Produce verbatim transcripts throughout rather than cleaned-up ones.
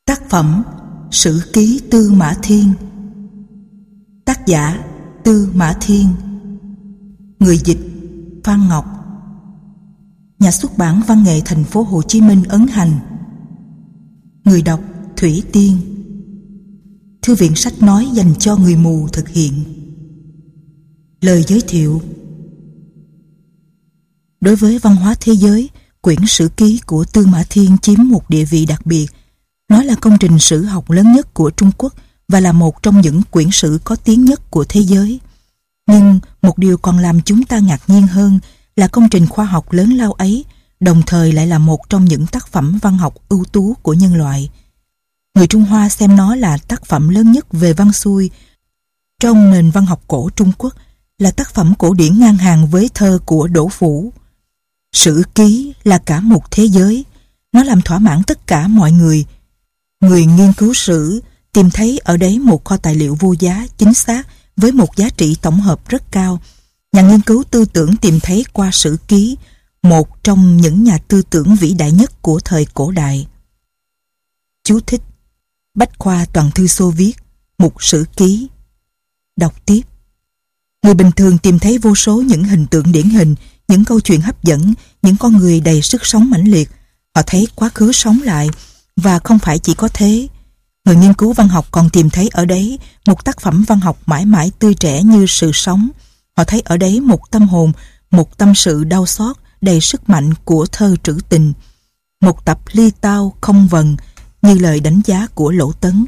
Tác phẩm Sử ký Tư Mã Thiên. Tác giả Tư Mã Thiên. Người dịch Phan Ngọc. Nhà xuất bản Văn nghệ Thành phố Hồ Chí Minh ấn hành. Người đọc Thủy Tiên. Thư viện sách nói dành cho người mù thực hiện. Lời giới thiệu. Đối với văn hóa thế giới, quyển Sử ký của Tư Mã Thiên chiếm một địa vị đặc biệt. Nó là công trình sử học lớn nhất của Trung Quốc và là một trong những quyển sử có tiếng nhất của thế giới. Nhưng một điều còn làm chúng ta ngạc nhiên hơn là công trình khoa học lớn lao ấy đồng thời lại là một trong những tác phẩm văn học ưu tú của nhân loại. Người Trung Hoa xem nó là tác phẩm lớn nhất về văn xuôi trong nền văn học cổ Trung Quốc, là tác phẩm cổ điển ngang hàng với thơ của Đỗ Phủ. Sử ký là cả một thế giới. Nó làm thỏa mãn tất cả mọi người. Người nghiên cứu sử tìm thấy ở đấy một kho tài liệu vô giá, chính xác, với một giá trị tổng hợp rất cao. Nhà nghiên cứu tư tưởng tìm thấy qua sử ký một trong những nhà tư tưởng vĩ đại nhất của thời cổ đại. Chú thích: Bách khoa toàn thư Xô Viết, mục sử ký. Đọc tiếp. Người bình thường tìm thấy vô số những hình tượng điển hình, những câu chuyện hấp dẫn, những con người đầy sức sống mãnh liệt. Họ thấy quá khứ sống lại. Và không phải chỉ có thế, người nghiên cứu văn học còn tìm thấy ở đấy một tác phẩm văn học mãi mãi tươi trẻ như sự sống. Họ thấy ở đấy một tâm hồn, một tâm sự đau xót đầy sức mạnh của thơ trữ tình, một tập ly tao không vần như lời đánh giá của Lỗ Tấn.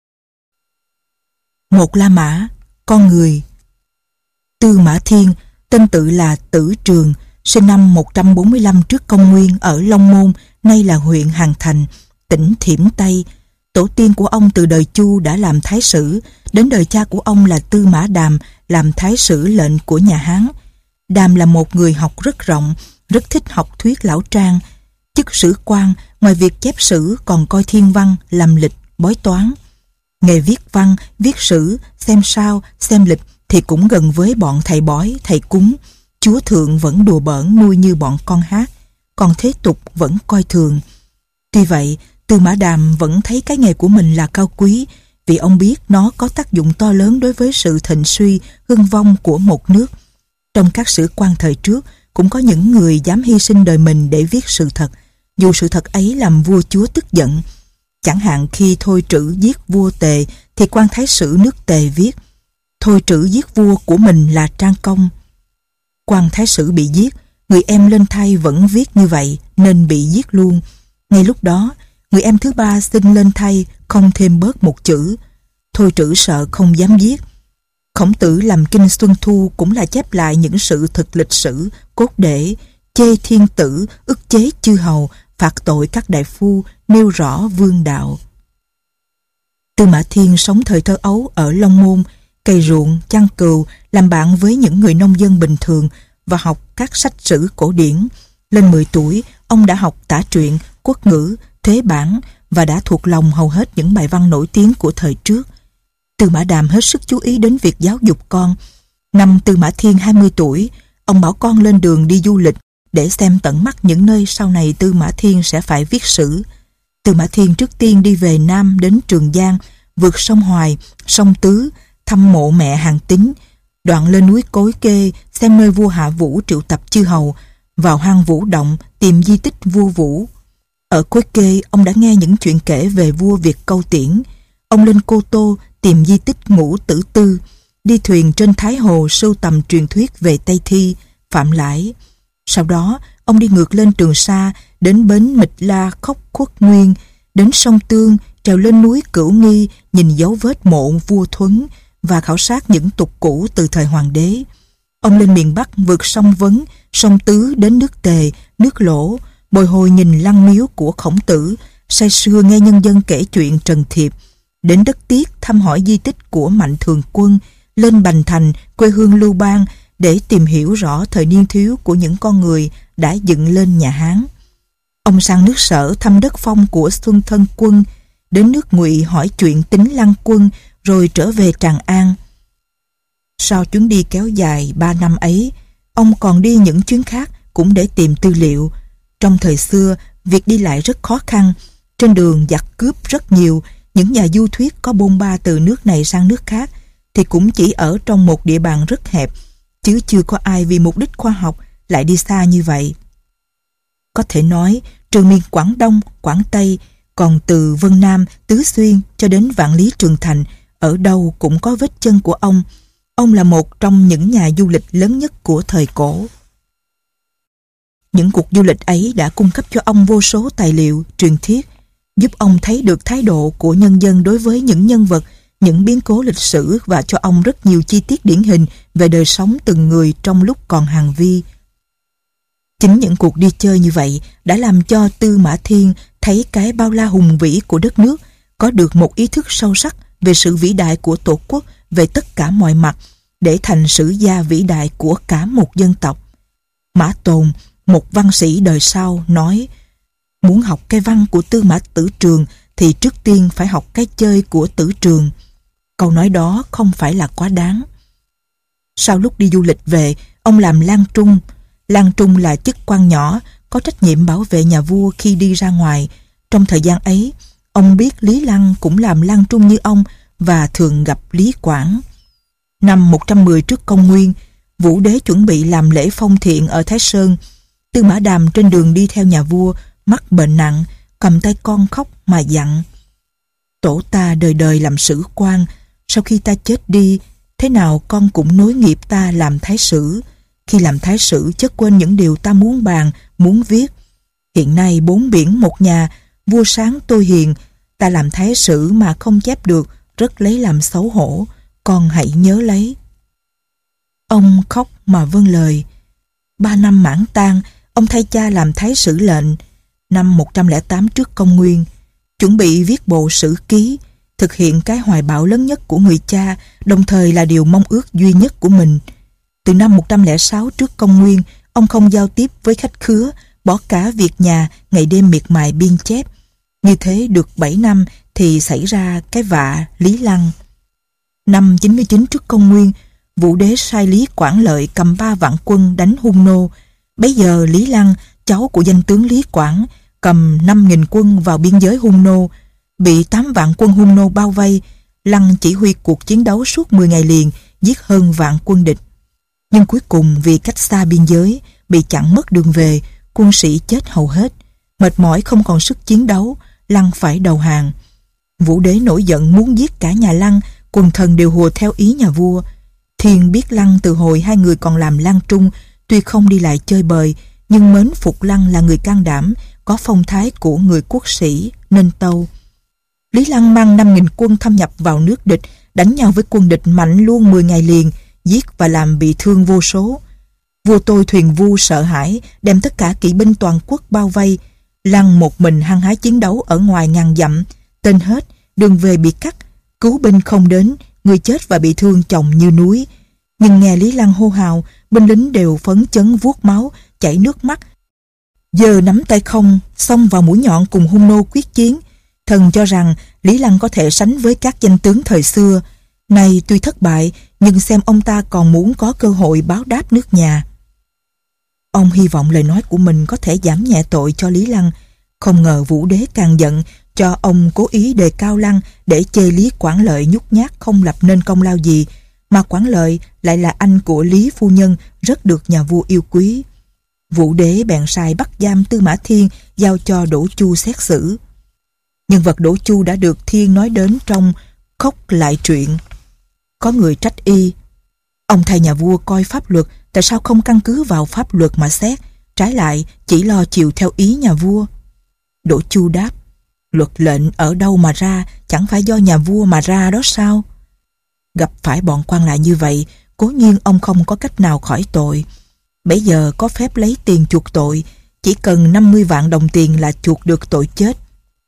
Một La Mã, con người. Tư Mã Thiên, tên tự là Tử Trường, sinh năm một trăm bốn mươi lăm trước công nguyên ở Long Môn, nay là huyện Hàn Thành, tỉnh Thiểm Tây. Tổ tiên của ông từ đời Chu đã làm thái sử, đến đời cha của ông là Tư Mã Đàm làm thái sử lệnh của nhà Hán. Đàm là một người học rất rộng, rất thích học thuyết lão trang. Chức sử quan, ngoài việc chép sử còn coi thiên văn, làm lịch, bói toán. Nghề viết văn, viết sử, xem sao, xem lịch thì cũng gần với bọn thầy bói, thầy cúng. Chúa thượng vẫn đùa bỡn nuôi như bọn con hát, còn thế tục vẫn coi thường. Tuy vậy, Tư Mã Đàm vẫn thấy cái nghề của mình là cao quý, vì ông biết nó có tác dụng to lớn đối với sự thịnh suy, hưng vong của một nước. Trong các sử quan thời trước, cũng có những người dám hy sinh đời mình để viết sự thật, dù sự thật ấy làm vua chúa tức giận. Chẳng hạn khi Thôi Trữ giết vua Tề, thì quan thái sử nước Tề viết: Thôi Trữ giết vua của mình là Trang Công. Quan thái sử bị giết, người em lên thay vẫn viết như vậy nên bị giết luôn. Ngay lúc đó, người em thứ ba xin lên thay, không thêm bớt một chữ. Thôi Trữ sợ không dám giết. Khổng Tử làm kinh Xuân Thu cũng là chép lại những sự thực lịch sử, cốt để, chê thiên tử, ức chế chư hầu, phạt tội các đại phu, nêu rõ vương đạo. Tư Mã Thiên sống thời thơ ấu ở Long Môn, cày ruộng, chăn cừu, làm bạn với những người nông dân bình thường và học các sách sử cổ điển. Lên mười tuổi, ông đã học tả truyện, quốc ngữ, thế bản và đã thuộc lòng hầu hết những bài văn nổi tiếng của thời trước. Tư Mã Đàm hết sức chú ý đến việc giáo dục con. Năm Tư Mã Thiên hai mươi tuổi, ông bảo con lên đường đi du lịch để xem tận mắt những nơi sau này Tư Mã Thiên sẽ phải viết sử. Tư Mã Thiên trước tiên đi về Nam đến Trường Giang, vượt sông Hoài, sông Tứ, thăm mộ mẹ Hàn Tín, đoạn lên núi Cối Kê xem nơi vua Hạ Vũ triệu tập chư hầu, vào hang Vũ Động tìm di tích vua Vũ. Ở Cối Kê, ông đã nghe những chuyện kể về vua Việt Câu Tiễn. Ông lên Cô Tô tìm di tích Ngũ Tử Tư, đi thuyền trên Thái Hồ sưu tầm truyền thuyết về Tây Thi, Phạm Lãi. Sau đó, ông đi ngược lên Trường Sa, đến bến Mịch La Khốc Khuất Nguyên, đến sông Tương, trèo lên núi Cửu Nghi nhìn dấu vết mộ vua Thuấn và khảo sát những tục cũ từ thời hoàng đế. Ông lên miền Bắc vượt sông Vấn, sông Tứ đến nước Tề, nước Lỗ, bồi hồi nhìn lăng miếu của Khổng Tử, say sưa nghe nhân dân kể chuyện Trần Thiệp, đến đất Tiết thăm hỏi di tích của Mạnh Thường Quân, lên Bành Thành, quê hương Lưu Bang, để tìm hiểu rõ thời niên thiếu của những con người đã dựng lên nhà Hán. Ông sang nước Sở thăm đất Phong của Xuân Thân Quân, đến nước Ngụy hỏi chuyện Tính Lăng Quân, rồi trở về Tràng An. Sau chuyến đi kéo dài ba năm ấy, ông còn đi những chuyến khác cũng để tìm tư liệu. Trong thời xưa, việc đi lại rất khó khăn, Trên đường giặc cướp rất nhiều, những nhà du thuyết có bôn ba từ nước này sang nước khác thì cũng chỉ ở trong một địa bàn rất hẹp, chứ chưa có ai vì mục đích khoa học lại đi xa như vậy. Có thể nói, trừ miền Quảng Đông, Quảng Tây, còn từ Vân Nam, Tứ Xuyên cho đến Vạn Lý Trường Thành, ở đâu cũng có vết chân của ông. Ông là một trong những nhà du lịch lớn nhất của thời cổ. Những cuộc du lịch ấy đã cung cấp cho ông vô số tài liệu, truyền thuyết, giúp ông thấy được thái độ của nhân dân đối với những nhân vật, những biến cố lịch sử và cho ông rất nhiều chi tiết điển hình về đời sống từng người trong lúc còn hàng vi. Chính những cuộc đi chơi như vậy đã làm cho Tư Mã Thiên thấy cái bao la hùng vĩ của đất nước, có được một ý thức sâu sắc về sự vĩ đại của Tổ quốc về tất cả mọi mặt, để thành sử gia vĩ đại của cả một dân tộc. Mã Tồn, một văn sĩ đời sau, nói: muốn học cái văn của Tư Mã Tử Trường thì trước tiên phải học cái chơi của Tử Trường. Câu nói đó không phải là quá đáng. Sau lúc đi du lịch về, ông làm lang trung. Lang trung là chức quan nhỏ, có trách nhiệm bảo vệ nhà vua khi đi ra ngoài. Trong thời gian ấy, ông biết Lý Lăng cũng làm lang trung như ông và thường gặp Lý Quảng. Năm một trăm mười trước công nguyên, Vũ đế chuẩn bị làm lễ phong thiện ở Thái Sơn. Tư Mã Đàm trên đường đi theo nhà vua, mắc bệnh nặng, cầm tay con khóc mà dặn: tổ ta đời đời làm sử quan, sau khi ta chết đi, thế nào con cũng nối nghiệp ta làm thái sử. Khi làm thái sử chớ quên những điều ta muốn bàn, muốn viết. Hiện nay bốn biển một nhà, vua sáng tôi hiền, ta làm thái sử mà không chép được, rất lấy làm xấu hổ, con hãy nhớ lấy. Ông khóc mà vâng lời. Ba năm mãn tang, ông thay cha làm thái sử lệnh. Năm một trăm lẻ tám trước công nguyên, chuẩn bị viết bộ sử ký, thực hiện cái hoài bão lớn nhất của người cha, đồng thời là điều mong ước duy nhất của mình. Từ năm một trăm lẻ sáu trước công nguyên, ông không giao tiếp với khách khứa, bỏ cả việc nhà, ngày đêm miệt mài biên chép. Như thế được bảy năm thì xảy ra cái vạ Lý Lăng. Năm chín mươi chín trước công nguyên, Vũ đế sai Lý Quảng Lợi cầm ba vạn quân đánh Hung Nô. Bấy giờ Lý Lăng, cháu của danh tướng Lý Quảng, cầm năm nghìn quân vào biên giới Hung Nô, bị tám vạn quân Hung Nô bao vây. Lăng chỉ huy cuộc chiến đấu suốt mười ngày liền, giết hơn vạn quân địch. Nhưng cuối cùng vì cách xa biên giới, bị chặn mất đường về, quân sĩ chết hầu hết. Mệt mỏi không còn sức chiến đấu, Lăng phải đầu hàng. Vũ đế nổi giận muốn giết cả nhà Lăng, quần thần đều hùa theo ý nhà vua. Thiên biết Lăng từ hồi hai người còn làm lang trung, tuy không đi lại chơi bời, nhưng mến phục Lăng là người can đảm, có phong thái của người quốc sĩ, nên tâu. Lý Lăng mang năm nghìn quân thâm nhập vào nước địch, đánh nhau với quân địch mạnh luôn mười ngày liền, giết và làm bị thương vô số. Vua tôi Thuyền Vu sợ hãi, đem tất cả kỵ binh toàn quốc bao vây. Lăng một mình hăng hái chiến đấu ở ngoài ngàn dặm, tên hết, đường về bị cắt, cứu binh không đến, người chết và bị thương chồng như núi. Nhưng nghe Lý Lăng hô hào, binh lính đều phấn chấn vuốt máu, chảy nước mắt, giơ nắm tay không, xông vào mũi nhọn cùng Hung Nô quyết chiến. Thần cho rằng Lý Lăng có thể sánh với các danh tướng thời xưa. Nay tuy thất bại, nhưng xem ông ta còn muốn có cơ hội báo đáp nước nhà. Ông hy vọng lời nói của mình có thể giảm nhẹ tội cho Lý Lăng. Không ngờ Vũ đế càng giận, cho ông cố ý đề cao Lăng để chê Lý Quảng Lợi nhút nhát không lập nên công lao gì, mà Quảng Lợi lại là anh của Lý phu nhân, rất được nhà vua yêu quý. Vũ đế bèn sai bắt giam Tư Mã Thiên, giao cho Đỗ Chu xét xử. Nhân vật Đỗ Chu đã được Thiên nói đến trong Khốc Lại Truyện. Có người trách y: ông thay nhà vua coi pháp luật, tại sao không căn cứ vào pháp luật mà xét, trái lại chỉ lo chịu theo ý nhà vua? Đỗ Chu đáp: luật lệnh ở đâu mà ra, chẳng phải do nhà vua mà ra đó sao? Gặp phải bọn quan lại như vậy, cố nhiên ông không có cách nào khỏi tội. Bây giờ có phép lấy tiền chuộc tội, chỉ cần năm mươi vạn đồng tiền là chuộc được tội chết.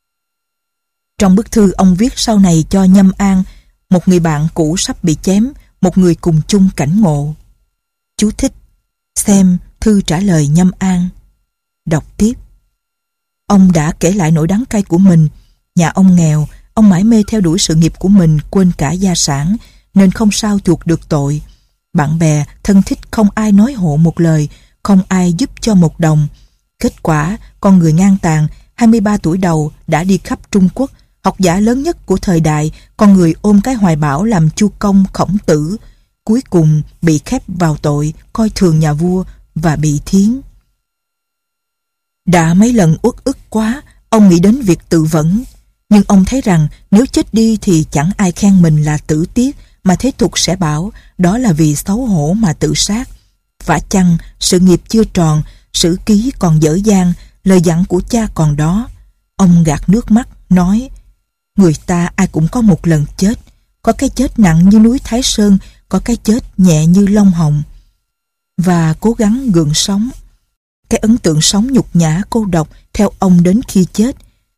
Trong bức thư ông viết sau này cho Nhâm An, một người bạn cũ sắp bị chém, một người cùng chung cảnh ngộ. Chú thích: xem thư trả lời Nhâm An. Đọc tiếp. Ông đã kể lại nỗi đắng cay của mình. Nhà ông nghèo, ông mải mê theo đuổi sự nghiệp của mình, quên cả gia sản, nên không sao chuộc được tội. Bạn bè, thân thích không ai nói hộ một lời, không ai giúp cho một đồng. Kết quả, con người ngang tàn, hai mươi ba tuổi đầu đã đi khắp Trung Quốc, học giả lớn nhất của thời đại, con người ôm cái hoài bão làm Chu Công, Khổng Tử, cuối cùng bị khép vào tội coi thường nhà vua và bị thiến. Đã mấy lần uất ức quá, ông nghĩ đến việc tự vẫn, nhưng ông thấy rằng nếu chết đi thì chẳng ai khen mình là tử tiết, mà thế tục sẽ bảo đó là vì xấu hổ mà tự sát. Vả chăng sự nghiệp chưa tròn, sử ký còn dở dang, lời dặn của cha còn đó. Ông gạt nước mắt nói: người ta ai cũng có một lần chết, có cái chết nặng như núi Thái Sơn, có cái chết nhẹ như lông hồng. Và cố gắng gượng sống. Cái ấn tượng sống nhục nhã cô độc theo ông đến khi chết.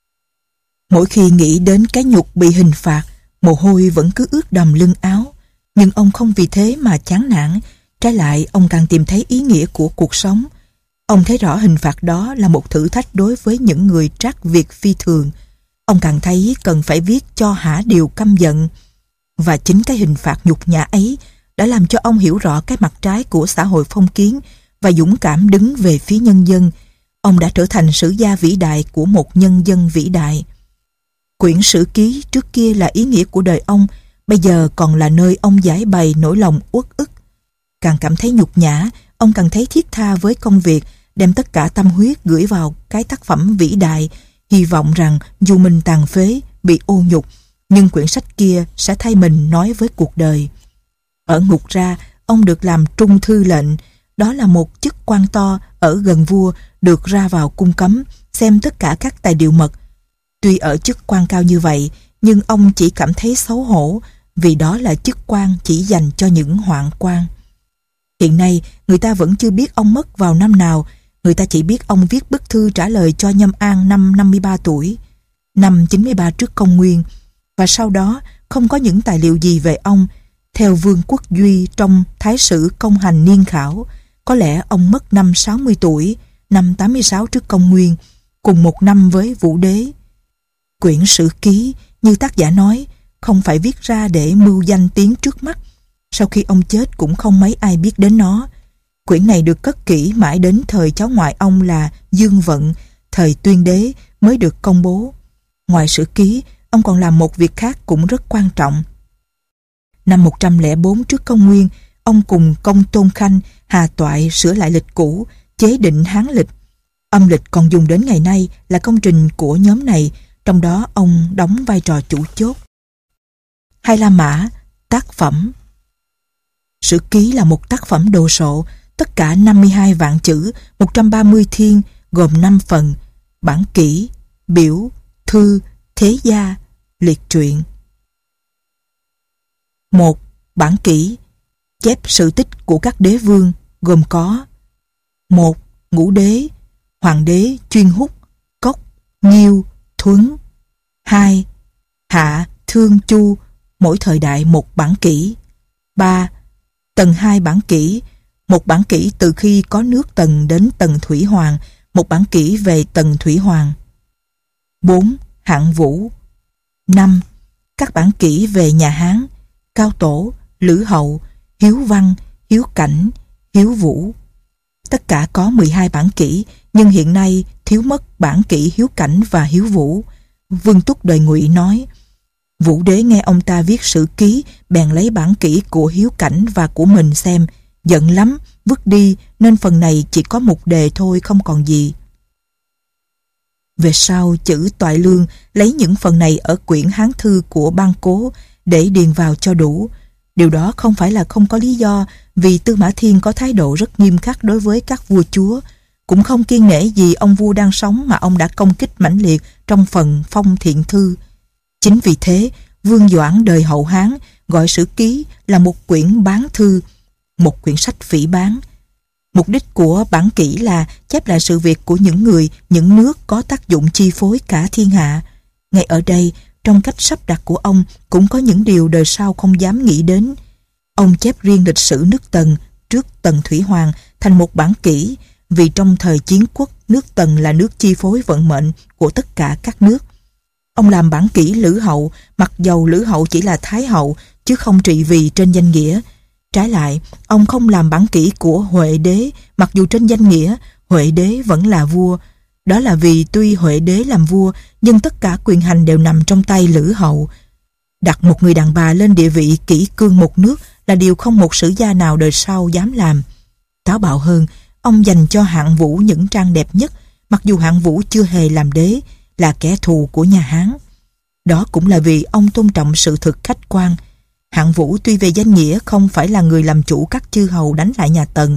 Mỗi khi nghĩ đến cái nhục bị hình phạt, mồ hôi vẫn cứ ướt đầm lưng áo. Nhưng ông không vì thế mà chán nản, trái lại ông càng tìm thấy ý nghĩa của cuộc sống. Ông thấy rõ hình phạt đó là một thử thách đối với những người trác việc phi thường. Ông càng thấy cần phải viết cho hả điều căm giận. Và chính cái hình phạt nhục nhã ấy đã làm cho ông hiểu rõ cái mặt trái của xã hội phong kiến và dũng cảm đứng về phía nhân dân. Ông đã trở thành sử gia vĩ đại của một nhân dân vĩ đại. Quyển sử ký trước kia là ý nghĩa của đời ông, bây giờ còn là nơi ông giải bày nỗi lòng uất ức. Càng cảm thấy nhục nhã, ông càng thấy thiết tha với công việc, đem tất cả tâm huyết gửi vào cái tác phẩm vĩ đại, hy vọng rằng dù mình tàn phế, bị ô nhục, nhưng quyển sách kia sẽ thay mình nói với cuộc đời. Ở ngục ra, ông được làm trung thư lệnh, đó là một chức quan to ở gần vua, được ra vào cung cấm, xem tất cả các tài điều mật. Tuy ở chức quan cao như vậy, nhưng ông chỉ cảm thấy xấu hổ, vì đó là chức quan chỉ dành cho những hoạn quan. Hiện nay, người ta vẫn chưa biết ông mất vào năm nào, người ta chỉ biết ông viết bức thư trả lời cho Nhâm An năm năm mươi ba tuổi, năm chín mươi ba trước công nguyên, và sau đó không có những tài liệu gì về ông. Theo Vương Quốc Duy trong Thái sử Công hành niên khảo, có lẽ ông mất năm sáu mươi tuổi, năm tám mươi sáu trước công nguyên, cùng một năm với Vũ Đế. Quyển sử ký, như tác giả nói, không phải viết ra để mưu danh tiếng trước mắt. Sau khi ông chết cũng không mấy ai biết đến nó. Quyển này được cất kỹ mãi đến thời cháu ngoại ông là Dương Vận, thời Tuyên Đế mới được công bố. Ngoài sử ký, ông còn làm một việc khác cũng rất quan trọng. Năm một trăm lẻ bốn trước công nguyên, ông cùng Công Tôn Khanh hà toại sửa lại lịch cũ, chế định Hán lịch. Âm lịch còn dùng đến ngày nay là công trình của nhóm này, trong đó ông đóng vai trò chủ chốt. Hai La Mã, tác phẩm. Sử ký là một tác phẩm đồ sộ, tất cả năm mươi hai vạn chữ, một trăm ba mươi thiên, gồm năm phần: bản kỷ, biểu, thư, thế gia, liệt truyện. Một. Bản kỷ, chép sự tích của các đế vương, gồm có: một. Ngũ đế, hoàng đế Chuyên Húc, Cốc, Nhiêu, Thuấn. Hai. Hạ, Thương, Chu, mỗi thời đại một bản kỷ. Ba. Tần hai bản kỷ, một bản kỷ từ khi có nước Tần đến Tần Thủy Hoàng, một bản kỷ về Tần Thủy Hoàng. Bốn. Hạng Vũ. Năm. Các bản kỷ về nhà Hán: Cao Tổ, Lữ Hậu, Hiếu Văn, Hiếu Cảnh, Hiếu Vũ. Tất cả có mười hai bản kỷ, nhưng hiện nay thiếu mất bản kỷ Hiếu Cảnh và Hiếu Vũ. Vương Túc đời Ngụy nói: Vũ Đế nghe ông ta viết sử ký, bèn lấy bản kỷ của Hiếu Cảnh và của mình xem, giận lắm, vứt đi, nên phần này chỉ có một đề thôi, không còn gì. Về sau, chữ Toại Lương lấy những phần này ở quyển Hán thư của Ban Cố để điền vào cho đủ. Điều đó không phải là không có lý do, vì Tư Mã Thiên có thái độ rất nghiêm khắc đối với các vua chúa, cũng không kiêng nể gì ông vua đang sống mà ông đã công kích mãnh liệt trong phần Phong Thiện Thư. Chính vì thế, Vương Doãn đời Hậu Hán gọi sử ký là một quyển bán thư, một quyển sách phỉ báng. Mục đích của bản kỷ là chép lại sự việc của những người, những nước có tác dụng chi phối cả thiên hạ. Ngay ở đây, trong cách sắp đặt của ông cũng có những điều đời sau không dám nghĩ đến. Ông chép riêng lịch sử nước Tần trước Tần Thủy Hoàng thành một bản kỷ, vì trong thời chiến quốc, nước Tần là nước chi phối vận mệnh của tất cả các nước. Ông làm bản kỷ Lữ Hậu, mặc dầu Lữ Hậu chỉ là Thái Hậu chứ không trị vì trên danh nghĩa. Trái lại, ông không làm bản kỷ của Huệ Đế, mặc dù trên danh nghĩa Huệ Đế vẫn là vua. Đó là vì tuy Huệ đế làm vua, nhưng tất cả quyền hành đều nằm trong tay Lữ hậu. Đặt một người đàn bà lên địa vị kỷ cương một nước là điều không một sử gia nào đời sau dám làm. Táo bạo hơn, ông dành cho Hạng Vũ những trang đẹp nhất, mặc dù Hạng Vũ chưa hề làm đế, là kẻ thù của nhà Hán. Đó cũng là vì ông tôn trọng sự thực khách quan. Hạng Vũ tuy về danh nghĩa không phải là người làm chủ các chư hầu đánh lại nhà Tần.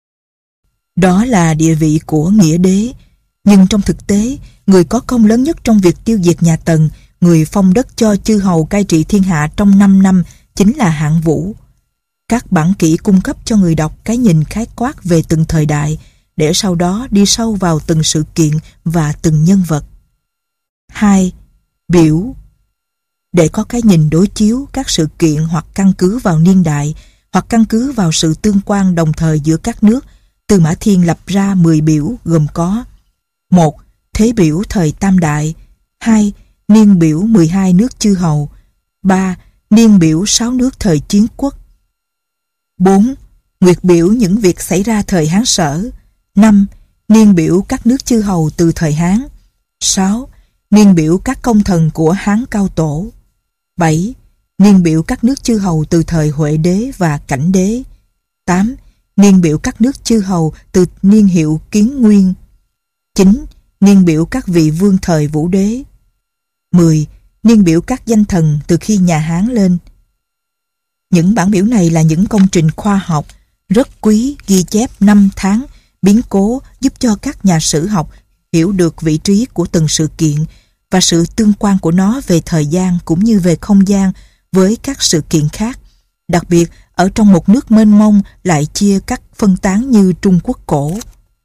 Đó là địa vị của nghĩa đế. Nhưng trong thực tế, người có công lớn nhất trong việc tiêu diệt nhà Tần, người phong đất cho chư hầu cai trị thiên hạ trong năm năm, chính là Hạng Vũ. Các bản kỷ cung cấp cho người đọc cái nhìn khái quát về từng thời đại, để sau đó đi sâu vào từng sự kiện và từng nhân vật. hai. Biểu. Để có cái nhìn đối chiếu các sự kiện hoặc căn cứ vào niên đại, hoặc căn cứ vào sự tương quan đồng thời giữa các nước, Tư Mã Thiên lập ra mười biểu gồm có: một. Thế biểu thời Tam Đại. hai. Niên biểu mười hai nước chư hầu. ba. Niên biểu sáu nước thời Chiến Quốc. bốn. Nguyệt biểu những việc xảy ra thời Hán Sở. năm. Niên biểu các nước chư hầu từ thời Hán. sáu. Niên biểu các công thần của Hán Cao Tổ. bảy. Niên biểu các nước chư hầu từ thời Huệ đế và Cảnh đế. tám. Niên biểu các nước chư hầu từ niên hiệu Kiến Nguyên. chín. Niên biểu các vị vương thời Vũ đế. mười. Niên biểu các danh thần từ khi nhà Hán lên. Những bản biểu này là những công trình khoa học rất quý, ghi chép năm tháng biến cố, giúp cho các nhà sử học hiểu được vị trí của từng sự kiện và sự tương quan của nó về thời gian cũng như về không gian với các sự kiện khác. Đặc biệt, ở trong một nước mênh mông lại chia các phân tán như Trung Quốc cổ.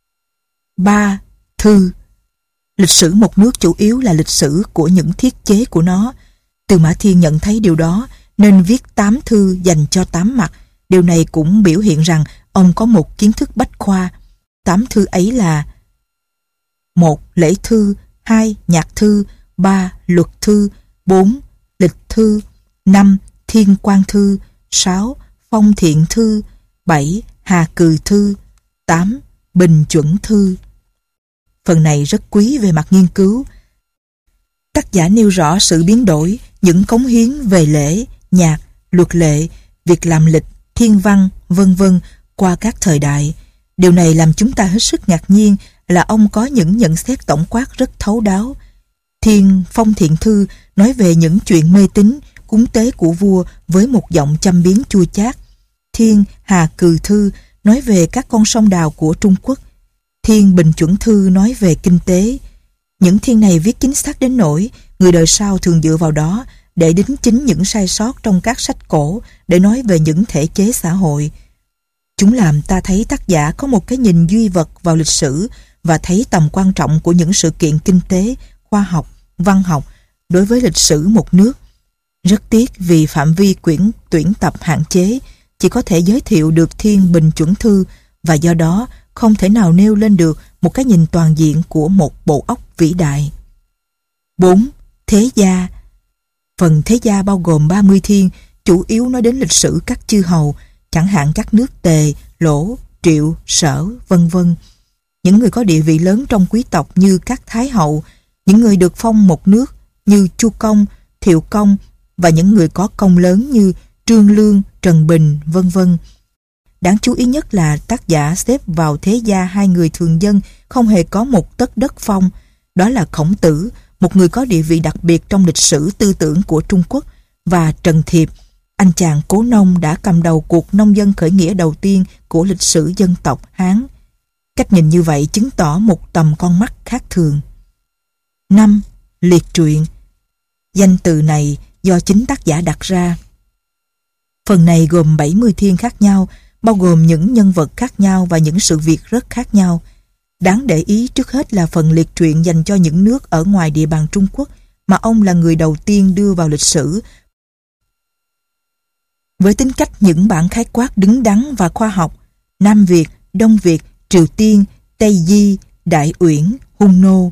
ba. Thư. Lịch sử một nước chủ yếu là lịch sử của những thiết chế của nó. Tư Mã Thiên nhận thấy điều đó nên viết tám thư dành cho tám mặt. Điều này cũng biểu hiện rằng ông có một kiến thức bách khoa. Tám thư ấy là: một. Lễ thư. hai. Nhạc thư. ba. Luật thư. bốn. Lịch thư. năm. Thiên quan thư. sáu. Phong thiện thư. bảy. Hà cừ thư. tám. Bình chuẩn thư. Phần này rất quý về mặt nghiên cứu. Tác giả nêu rõ sự biến đổi, những cống hiến về lễ, nhạc, luật lệ, việc làm lịch, thiên văn, vân vân qua các thời đại. Điều này làm chúng ta hết sức ngạc nhiên là ông có những nhận xét tổng quát rất thấu đáo. Thiên Phong thiện thư nói về những chuyện mê tín, cúng tế của vua với một giọng châm biếm chua chát. Thiên Hà cừ thư nói về các con sông đào của Trung Quốc. Thiên Bình chuẩn thư nói về kinh tế. Những thiên này viết chính xác đến nỗi người đời sau thường dựa vào đó để đính chính những sai sót trong các sách cổ để nói về những thể chế xã hội. Chúng làm ta thấy tác giả có một cái nhìn duy vật vào lịch sử và thấy tầm quan trọng của những sự kiện kinh tế, khoa học, văn học đối với lịch sử một nước. Rất tiếc vì phạm vi quyển tuyển tập hạn chế, chỉ có thể giới thiệu được Thiên Bình chuẩn thư và do đó không thể nào nêu lên được một cái nhìn toàn diện của một bộ óc vĩ đại. bốn. Thế gia. Phần thế gia bao gồm ba mươi thiên, chủ yếu nói đến lịch sử các chư hầu, chẳng hạn các nước Tề, Lỗ, Triệu, Sở, vân vân. Những người có địa vị lớn trong quý tộc như các thái hậu, những người được phong một nước như Chu Công, Thiệu Công và những người có công lớn như Trương Lương, Trần Bình, vân vân. Đáng chú ý nhất là tác giả xếp vào thế gia hai người thường dân không hề có một tấc đất phong, đó là Khổng Tử, một người có địa vị đặc biệt trong lịch sử tư tưởng của Trung Quốc, và Trần Thiệp, anh chàng cố nông đã cầm đầu cuộc nông dân khởi nghĩa đầu tiên của lịch sử dân tộc Hán. Cách nhìn như vậy chứng tỏ một tầm con mắt khác thường. năm. Liệt truyện. Danh từ này do chính tác giả đặt ra. Phần này gồm bảy mươi thiên khác nhau, bao gồm những nhân vật khác nhau và những sự việc rất khác nhau. Đáng để ý trước hết là phần liệt truyện dành cho những nước ở ngoài địa bàn Trung Quốc mà ông là người đầu tiên đưa vào lịch sử. Với tính cách những bản khái quát đứng đắn và khoa học: Nam Việt, Đông Việt, Triều Tiên, Tây Di, Đại Uyển, Hung Nô.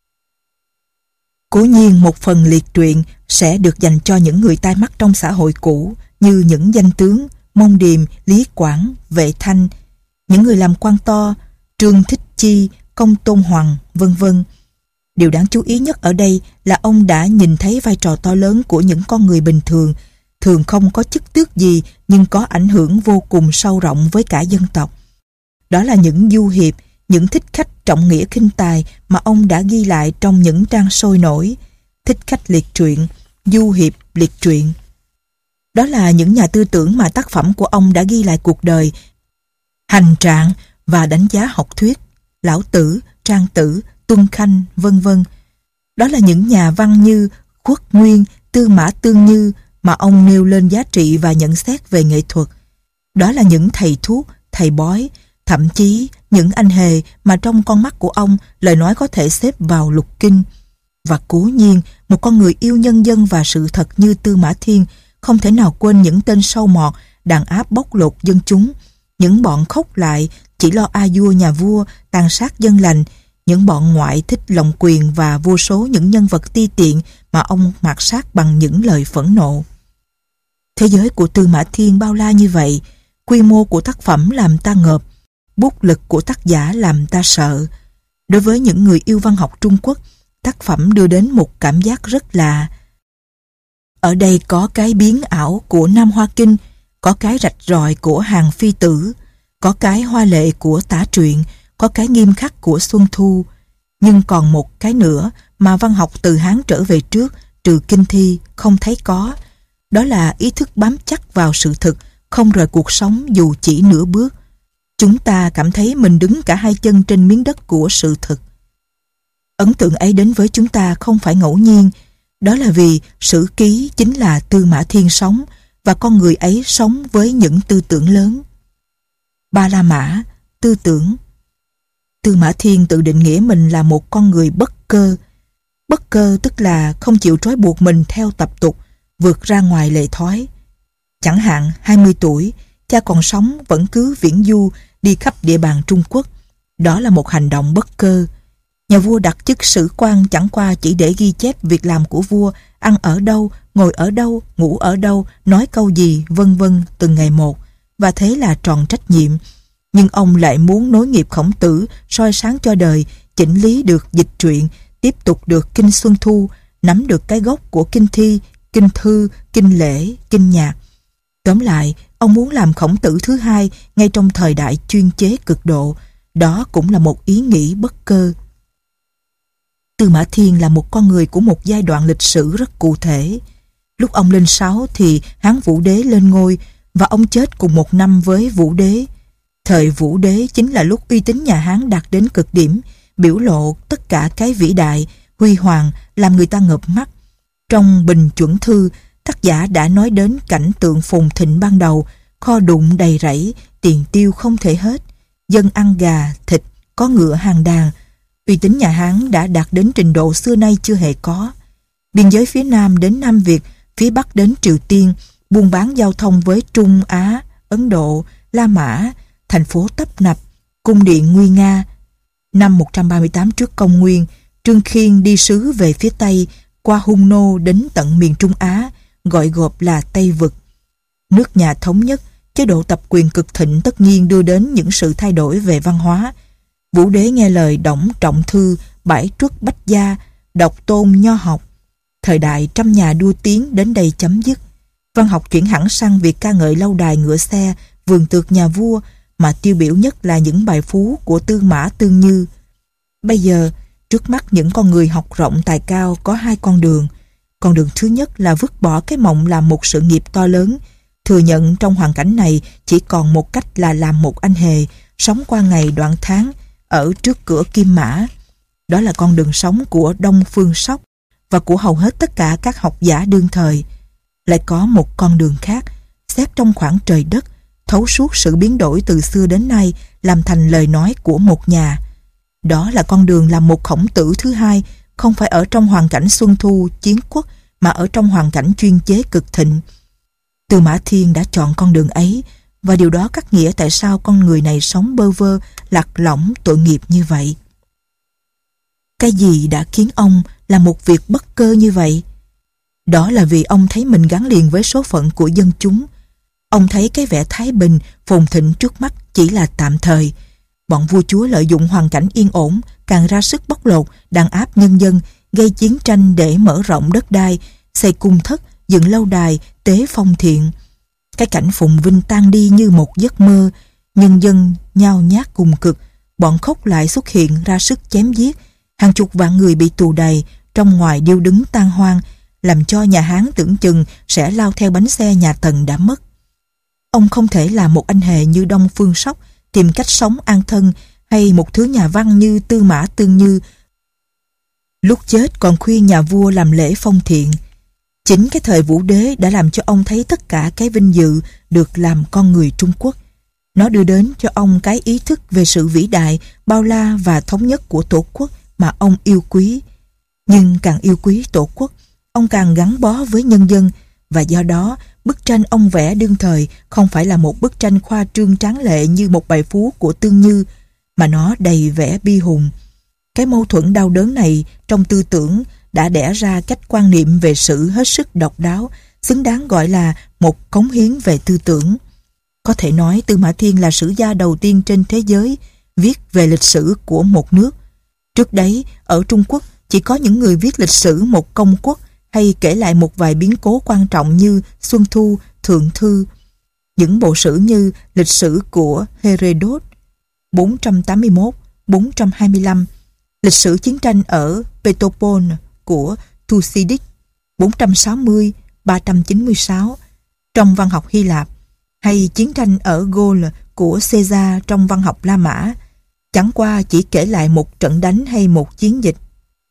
Cố nhiên một phần liệt truyện sẽ được dành cho những người tai mắt trong xã hội cũ như những danh tướng Mông Điềm, Lý Quảng, Vệ Thanh, những người làm quan to Trương Thích Chi, Công Tôn Hoàng, vân vân. Điều đáng chú ý nhất ở đây là ông đã nhìn thấy vai trò to lớn của những con người bình thường, thường không có chức tước gì nhưng có ảnh hưởng vô cùng sâu rộng với cả dân tộc. Đó là những du hiệp, những thích khách trọng nghĩa khinh tài mà ông đã ghi lại trong những trang sôi nổi. Thích khách liệt truyện, du hiệp liệt truyện. Đó là những nhà tư tưởng mà tác phẩm của ông đã ghi lại cuộc đời, hành trạng và đánh giá học thuyết, Lão Tử, Trang Tử, Tuân Khanh, vân vân. Đó là những nhà văn như Khuất Nguyên, Tư Mã Tương Như mà ông nêu lên giá trị và nhận xét về nghệ thuật. Đó là những thầy thuốc, thầy bói, thậm chí những anh hề mà trong con mắt của ông lời nói có thể xếp vào lục kinh. Và cố nhiên, một con người yêu nhân dân và sự thật như Tư Mã Thiên không thể nào quên những tên sâu mọt, đàn áp bóc lột dân chúng, những bọn khốc lại chỉ lo a vua nhà vua, tàn sát dân lành, những bọn ngoại thích lộng quyền và vô số những nhân vật ti tiện mà ông mạt sát bằng những lời phẫn nộ. Thế giới của Tư Mã Thiên bao la như vậy, quy mô của tác phẩm làm ta ngợp, bút lực của tác giả làm ta sợ. Đối với những người yêu văn học Trung Quốc, tác phẩm đưa đến một cảm giác rất lạ. Ở đây có cái biến ảo của Nam Hoa Kinh, có cái rạch ròi của Hàng Phi Tử, có cái hoa lệ của Tả Truyện, có cái nghiêm khắc của Xuân Thu. Nhưng còn một cái nữa mà văn học từ Hán trở về trước, trừ kinh thi, không thấy có. Đó là ý thức bám chắc vào sự thực, không rời cuộc sống dù chỉ nửa bước. Chúng ta cảm thấy mình đứng cả hai chân trên miếng đất của sự thực. Ấn tượng ấy đến với chúng ta không phải ngẫu nhiên. Đó là vì sử ký chính là Tư Mã Thiên sống, và con người ấy sống với những tư tưởng lớn. Ba La Mã, tư tưởng. Tư Mã Thiên tự định nghĩa mình là một con người bất cơ. Bất cơ tức là không chịu trói buộc mình theo tập tục, vượt ra ngoài lề thói. Chẳng hạn hai mươi tuổi, cha còn sống vẫn cứ viễn du đi khắp địa bàn Trung Quốc. Đó là một hành động bất cơ. Nhà vua đặt chức sử quan chẳng qua chỉ để ghi chép việc làm của vua, ăn ở đâu, ngồi ở đâu, ngủ ở đâu, nói câu gì, vân vân từng ngày một, và thế là tròn trách nhiệm. Nhưng ông lại muốn nối nghiệp Khổng Tử, soi sáng cho đời, chỉnh lý được dịch truyện, tiếp tục được kinh Xuân Thu, nắm được cái gốc của kinh thi, kinh thư, kinh lễ, kinh nhạc. Tóm lại, ông muốn làm Khổng Tử thứ hai ngay trong thời đại chuyên chế cực độ. Đó cũng là một ý nghĩ bất cơ. Tư Mã Thiên là một con người của một giai đoạn lịch sử rất cụ thể. Lúc ông lên sáu thì Hán Vũ Đế lên ngôi, và ông chết cùng một năm với Vũ Đế. Thời Vũ Đế chính là lúc uy tín nhà Hán đạt đến cực điểm, biểu lộ tất cả cái vĩ đại, huy hoàng, làm người ta ngợp mắt. Trong Bình Chuẩn Thư, tác giả đã nói đến cảnh tượng phồn thịnh ban đầu, kho đụng đầy rẫy, tiền tiêu không thể hết, dân ăn gà, thịt, có ngựa hàng đàn. Uy tín nhà Hán đã đạt đến trình độ xưa nay chưa hề có. Biên giới phía Nam đến Nam Việt, phía Bắc đến Triều Tiên, buôn bán giao thông với Trung Á, Ấn Độ, La Mã, thành phố tấp nập, cung điện nguy nga. Năm một trăm ba mươi tám trước công nguyên, Trương Khiên đi sứ về phía Tây, qua Hung Nô đến tận miền Trung Á, gọi gộp là Tây Vực. Nước nhà thống nhất, chế độ tập quyền cực thịnh tất nhiên đưa đến những sự thay đổi về văn hóa. Vũ Đế nghe lời Đổng Trọng Thư, bãi truất bách gia, độc tôn nho học. Thời đại trăm nhà đua tiếng đến đây chấm dứt. Văn học chuyển hẳn sang việc ca ngợi lâu đài ngựa xe, vườn tược nhà vua, mà tiêu biểu nhất là những bài phú của Tư Mã Tương Như. Bây giờ, trước mắt những con người học rộng tài cao có hai con đường. Con đường thứ nhất là vứt bỏ cái mộng làm một sự nghiệp to lớn, thừa nhận trong hoàn cảnh này chỉ còn một cách là làm một anh hề, sống qua ngày đoạn tháng ở trước cửa Kim Mã. Đó là con đường sống của Đông Phương Sóc và của hầu hết tất cả các học giả đương thời. Lại có một con đường khác, xét trong khoảng trời đất, thấu suốt sự biến đổi từ xưa đến nay, làm thành lời nói của một nhà. Đó là con đường làm một Khổng Tử thứ hai, không phải ở trong hoàn cảnh Xuân Thu, chiến quốc, mà ở trong hoàn cảnh chuyên chế cực thịnh. Tư Mã Thiên đã chọn con đường ấy, và điều đó cắt nghĩa tại sao con người này sống bơ vơ, lạc lõng, tội nghiệp như vậy. Cái gì đã khiến ông làm một việc bất cơ như vậy? Đó là vì ông thấy mình gắn liền với số phận của dân chúng. Ông thấy cái vẻ thái bình, phồn thịnh trước mắt chỉ là tạm thời. Bọn vua chúa lợi dụng hoàn cảnh yên ổn, càng ra sức bóc lột, đàn áp nhân dân, gây chiến tranh để mở rộng đất đai, xây cung thất, dựng lâu đài, tế phong thiện. Cái cảnh phồn vinh tan đi như một giấc mơ, nhân dân nhao nhát cùng cực, bọn khốc lại xuất hiện ra sức chém giết, hàng chục vạn người bị tù đày, trong ngoài điêu đứng tan hoang, làm cho nhà Hán tưởng chừng sẽ lao theo bánh xe nhà Tần đã mất. Ông không thể là một anh hề như Đông Phương Sóc, tìm cách sống an thân, hay một thứ nhà văn như Tư Mã Tương Như, lúc chết còn khuyên nhà vua làm lễ phong thiện. Chính cái thời Vũ Đế đã làm cho ông thấy tất cả cái vinh dự được làm con người Trung Quốc. Nó đưa đến cho ông cái ý thức về sự vĩ đại, bao la và thống nhất của Tổ quốc mà ông yêu quý. Nhưng càng yêu quý Tổ quốc, ông càng gắn bó với nhân dân, và do đó bức tranh ông vẽ đương thời không phải là một bức tranh khoa trương tráng lệ như một bài phú của Tương Như, mà nó đầy vẻ bi hùng. Cái mâu thuẫn đau đớn này trong tư tưởng đã đẻ ra cách quan niệm về sự hết sức độc đáo, xứng đáng gọi là một cống hiến về tư tưởng. Có thể nói Tư Mã Thiên là sử gia đầu tiên trên thế giới viết về lịch sử của một nước. Trước đấy, ở Trung Quốc chỉ có những người viết lịch sử một công quốc hay kể lại một vài biến cố quan trọng như Xuân Thu, Thượng Thư. Những bộ sử như lịch sử của Herodot bốn trăm tám mươi mốt đến bốn trăm hai mươi lăm, lịch sử chiến tranh ở Petopon của Thucydides bốn trăm sáu mươi đến ba trăm chín mươi sáu trong văn học Hy Lạp, hay chiến tranh ở Gaul của Caesar trong văn học La Mã, chẳng qua chỉ kể lại một trận đánh hay một chiến dịch.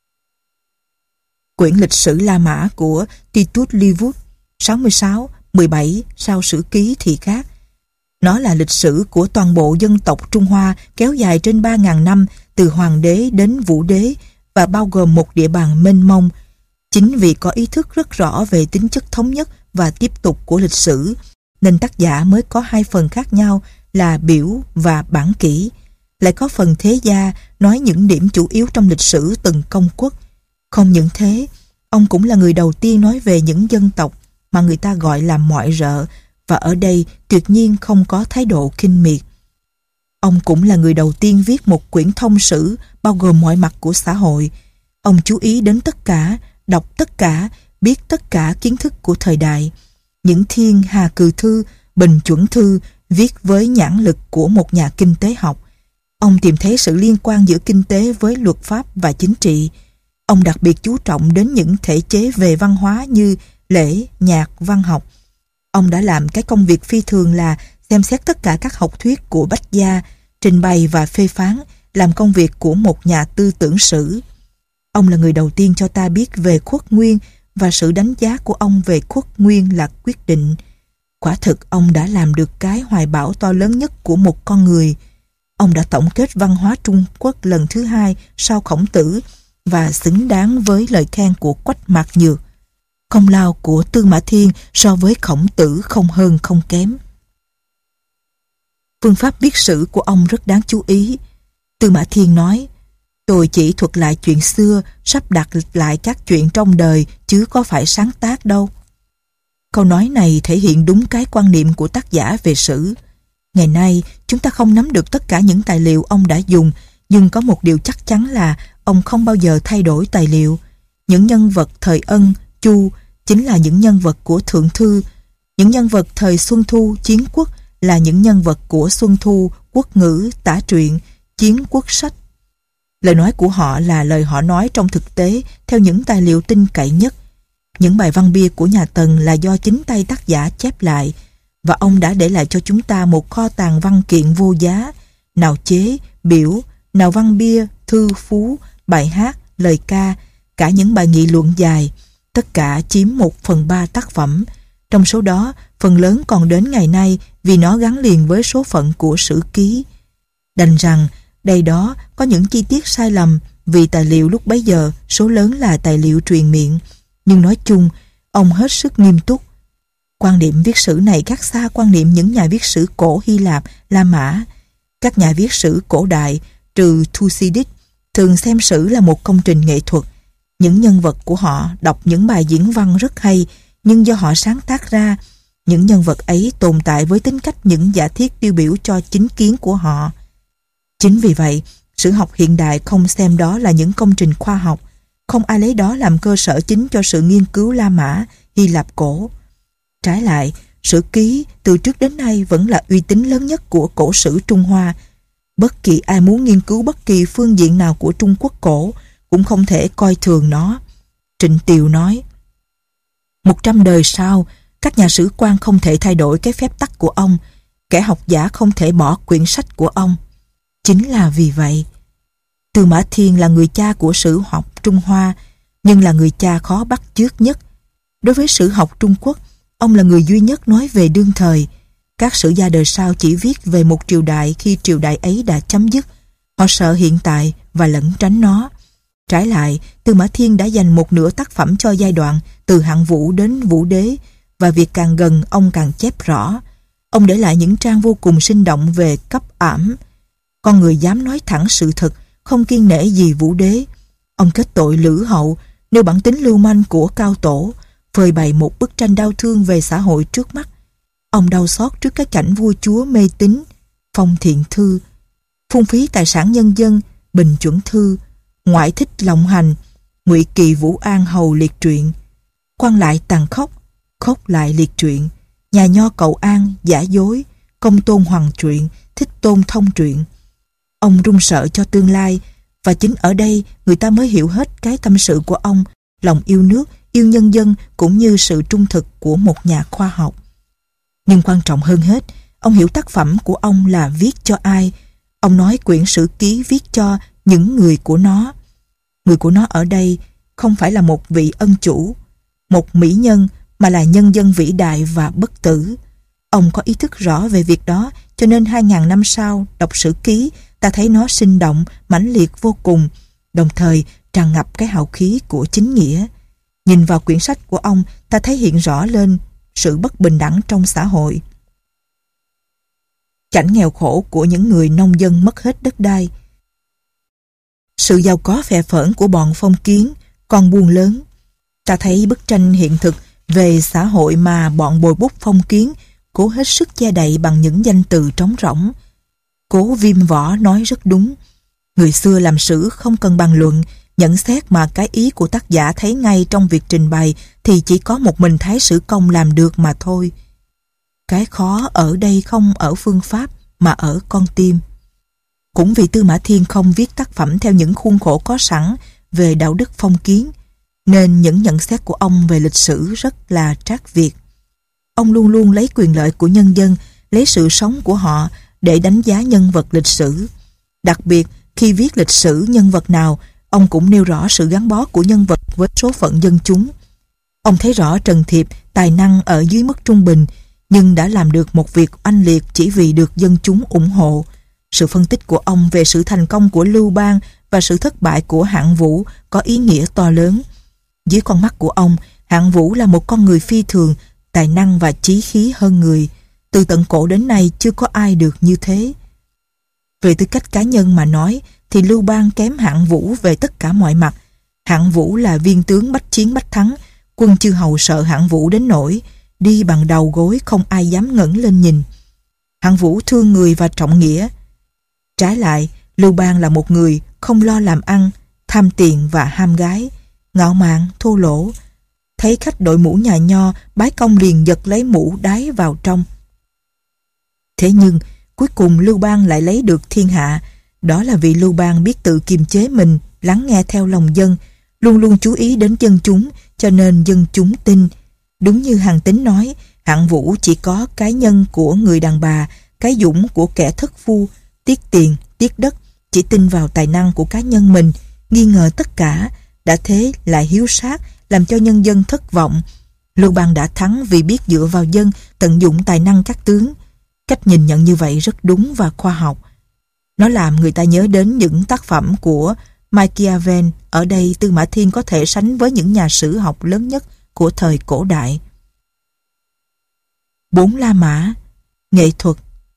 Quyển lịch sử La Mã của Titus Livius sáu mươi sáu mười bảy sau Sử Ký thì khác. Nó là lịch sử của toàn bộ dân tộc Trung Hoa kéo dài trên ba nghìn năm, từ Hoàng đế đến Vũ đế, và bao gồm một địa bàn mênh mông. Chính vì có ý thức rất rõ về tính chất thống nhất và tiếp tục của lịch sử, nên tác giả mới có hai phần khác nhau là biểu và bản kỷ. Lại có phần thế gia nói những điểm chủ yếu trong lịch sử từng công quốc. Không những thế, ông cũng là người đầu tiên nói về những dân tộc mà người ta gọi là mọi rợ, và ở đây tuyệt nhiên không có thái độ khinh miệt. Ông cũng là người đầu tiên viết một quyển thông sử bao gồm mọi mặt của xã hội. Ông chú ý đến tất cả, đọc tất cả, biết tất cả kiến thức của thời đại. Những thiên hà cừ thư, bình chuẩn thư viết với nhãn lực của một nhà kinh tế học. Ông tìm thấy sự liên quan giữa kinh tế với luật pháp và chính trị. Ông đặc biệt chú trọng đến những thể chế về văn hóa như lễ, nhạc, văn học. Ông đã làm cái công việc phi thường là xem xét tất cả các học thuyết của Bách gia, trình bày và phê phán, làm công việc của một nhà tư tưởng sử. Ông là người đầu tiên cho ta biết về khuất nguyên, và sự đánh giá của ông về khuất nguyên là quyết định. Quả thực ông đã làm được cái hoài bão to lớn nhất của một con người. Ông đã tổng kết văn hóa Trung Quốc lần thứ hai sau Khổng Tử, và xứng đáng với lời khen của Quách Mạc Nhược. Công lao của Tư Mã Thiên so với Khổng Tử không hơn không kém. Phương pháp viết sử của ông rất đáng chú ý. Tư Mã Thiên nói: "Tôi chỉ thuật lại chuyện xưa, sắp đặt lại các chuyện trong đời, chứ có phải sáng tác đâu." Câu nói này thể hiện đúng cái quan niệm của tác giả về sử. Ngày nay, chúng ta không nắm được tất cả những tài liệu ông đã dùng, nhưng có một điều chắc chắn là ông không bao giờ thay đổi tài liệu. Những nhân vật thời Ân, Chu chính là những nhân vật của Thượng Thư. Những nhân vật thời Xuân Thu, Chiến Quốc là những nhân vật của Xuân Thu, Quốc Ngữ, Tả Truyện, Chiến Quốc Sách. Lời nói của họ là lời họ nói trong thực tế theo những tài liệu tin cậy nhất. Những bài văn bia của nhà Tần là do chính tay tác giả chép lại, và ông đã để lại cho chúng ta một kho tàng văn kiện vô giá, nào chế, biểu, nào văn bia, thư phú, bài hát, lời ca, cả những bài nghị luận dài, tất cả chiếm một phần ba tác phẩm. Trong số đó, phần lớn còn đến ngày nay vì nó gắn liền với số phận của sử ký. Đành rằng, đây đó có những chi tiết sai lầm, vì tài liệu lúc bấy giờ số lớn là tài liệu truyền miệng, nhưng nói chung, ông hết sức nghiêm túc. Quan điểm viết sử này khác xa quan niệm những nhà viết sử cổ Hy Lạp, La Mã. Các nhà viết sử cổ đại, trừ Thucydides, thường xem sử là một công trình nghệ thuật. Những nhân vật của họ đọc những bài diễn văn rất hay, nhưng do họ sáng tác ra, những nhân vật ấy tồn tại với tính cách những giả thiết tiêu biểu cho chính kiến của họ. Chính vì vậy, sử học hiện đại không xem đó là những công trình khoa học, không ai lấy đó làm cơ sở chính cho sự nghiên cứu La Mã, Hy Lạp cổ. Trái lại, sử ký từ trước đến nay vẫn là uy tín lớn nhất của cổ sử Trung Hoa. Bất kỳ ai muốn nghiên cứu bất kỳ phương diện nào của Trung Quốc cổ cũng không thể coi thường nó. Trịnh Tiều nói, một trăm đời sau, các nhà sử quan không thể thay đổi cái phép tắc của ông, kẻ học giả không thể bỏ quyển sách của ông. Chính là vì vậy, Tư Mã Thiên là người cha của sử học Trung Hoa, nhưng là người cha khó bắt chước nhất. Đối với sử học Trung Quốc, ông là người duy nhất nói về đương thời. Các sử gia đời sau chỉ viết về một triều đại khi triều đại ấy đã chấm dứt. Họ sợ hiện tại và lẩn tránh nó. Trái lại, Tư Mã Thiên đã dành một nửa tác phẩm cho giai đoạn từ Hạng Vũ đến Vũ Đế, và việc càng gần ông càng chép rõ. Ông để lại những trang vô cùng sinh động về cấp ảm. Con người dám nói thẳng sự thật, không kiêng nể gì Vũ Đế. Ông kết tội Lữ Hậu, nêu bản tính lưu manh của Cao Tổ, phơi bày một bức tranh đau thương về xã hội trước mắt. Ông đau xót trước cái cảnh vua chúa mê tín, phong thiện thư, phung phí tài sản nhân dân, bình chuẩn thư, ngoại thích lộng hành, ngụy kỳ Vũ An hầu liệt truyện, quan lại tàn khốc, khốc lại liệt truyện, nhà nho Cậu An giả dối, công tôn hoàng truyện, thích tôn thông truyện. Ông run sợ cho tương lai, và chính ở đây người ta mới hiểu hết cái tâm sự của ông, lòng yêu nước, yêu nhân dân cũng như sự trung thực của một nhà khoa học. Nhưng quan trọng hơn hết, ông hiểu tác phẩm của ông là viết cho ai. Ông nói quyển sử ký viết cho những người của nó. Người của nó ở đây không phải là một vị ân chủ, một mỹ nhân, mà là nhân dân vĩ đại và bất tử. Ông có ý thức rõ về việc đó, cho nên hai ngàn năm sau đọc sử ký, ta thấy nó sinh động, mãnh liệt vô cùng, đồng thời tràn ngập cái hào khí của chính nghĩa. Nhìn vào quyển sách của ông, ta thấy hiện rõ lên sự bất bình đẳng trong xã hội. Cảnh nghèo khổ của những người nông dân mất hết đất đai. Sự giàu có phè phỡn của bọn phong kiến, con buôn lớn. Ta thấy bức tranh hiện thực về xã hội mà bọn bồi bút phong kiến cố hết sức che đậy bằng những danh từ trống rỗng. Cố Viêm Võ nói rất đúng. Người xưa làm sử không cần bàn luận, nhận xét mà cái ý của tác giả thấy ngay trong việc trình bày thì chỉ có một mình Thái Sử Công làm được mà thôi. Cái khó ở đây không ở phương pháp mà ở con tim. Cũng vì Tư Mã Thiên không viết tác phẩm theo những khuôn khổ có sẵn về đạo đức phong kiến, nên những nhận xét của ông về lịch sử rất là trác việt. Ông luôn luôn lấy quyền lợi của nhân dân, lấy sự sống của họ để đánh giá nhân vật lịch sử. Đặc biệt, khi viết lịch sử nhân vật nào, ông cũng nêu rõ sự gắn bó của nhân vật với số phận dân chúng. Ông thấy rõ Trần Thiệp tài năng ở dưới mức trung bình, nhưng đã làm được một việc oanh liệt chỉ vì được dân chúng ủng hộ. Sự phân tích của ông về sự thành công của Lưu Bang và sự thất bại của Hạng Vũ có ý nghĩa to lớn. Dưới con mắt của ông, Hạng Vũ là một con người phi thường, tài năng và chí khí hơn người. Từ tận cổ đến nay chưa có ai được như thế. Về tư cách cá nhân mà nói, thì Lưu Bang kém Hạng Vũ về tất cả mọi mặt. Hạng Vũ là viên tướng bách chiến bách thắng, quân chư hầu sợ Hạng Vũ đến nỗi đi bằng đầu gối không ai dám ngẩng lên nhìn. Hạng Vũ thương người và trọng nghĩa. Trái lại, Lưu Bang là một người không lo làm ăn, tham tiền và ham gái, ngạo mạn, thô lỗ. Thấy khách đội mũ nhà nho, bái công liền giật lấy mũ đái vào trong. Thế nhưng, cuối cùng Lưu Bang lại lấy được thiên hạ. Đó là vì Lưu Bang biết tự kiềm chế mình, lắng nghe theo lòng dân, luôn luôn chú ý đến dân chúng, cho nên dân chúng tin. Đúng như Hàn Tín nói, Hạng Vũ chỉ có cái nhân của người đàn bà, cái dũng của kẻ thất phu, tiếc tiền, tiếc đất, chỉ tin vào tài năng của cá nhân mình, nghi ngờ tất cả, đã thế lại hiếu sát, làm cho nhân dân thất vọng. Lưu Bang đã thắng vì biết dựa vào dân, tận dụng tài năng các tướng. Cách nhìn nhận như vậy rất đúng và khoa học. Nó làm người ta nhớ đến những tác phẩm của Machiavelli. Ở đây Tư Mã Thiên có thể sánh với những nhà sử học lớn nhất của thời cổ đại. Bốn La Mã, nghệ thuật.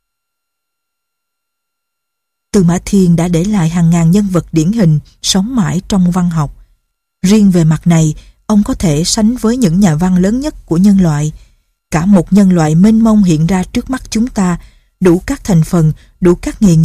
Tư Mã Thiên đã để lại hàng ngàn nhân vật điển hình sống mãi trong văn học. Riêng về mặt này, ông có thể sánh với những nhà văn lớn nhất của nhân loại. Cả một nhân loại mênh mông hiện ra trước mắt chúng ta, đủ các thành phần, đủ các nghề nghiệp,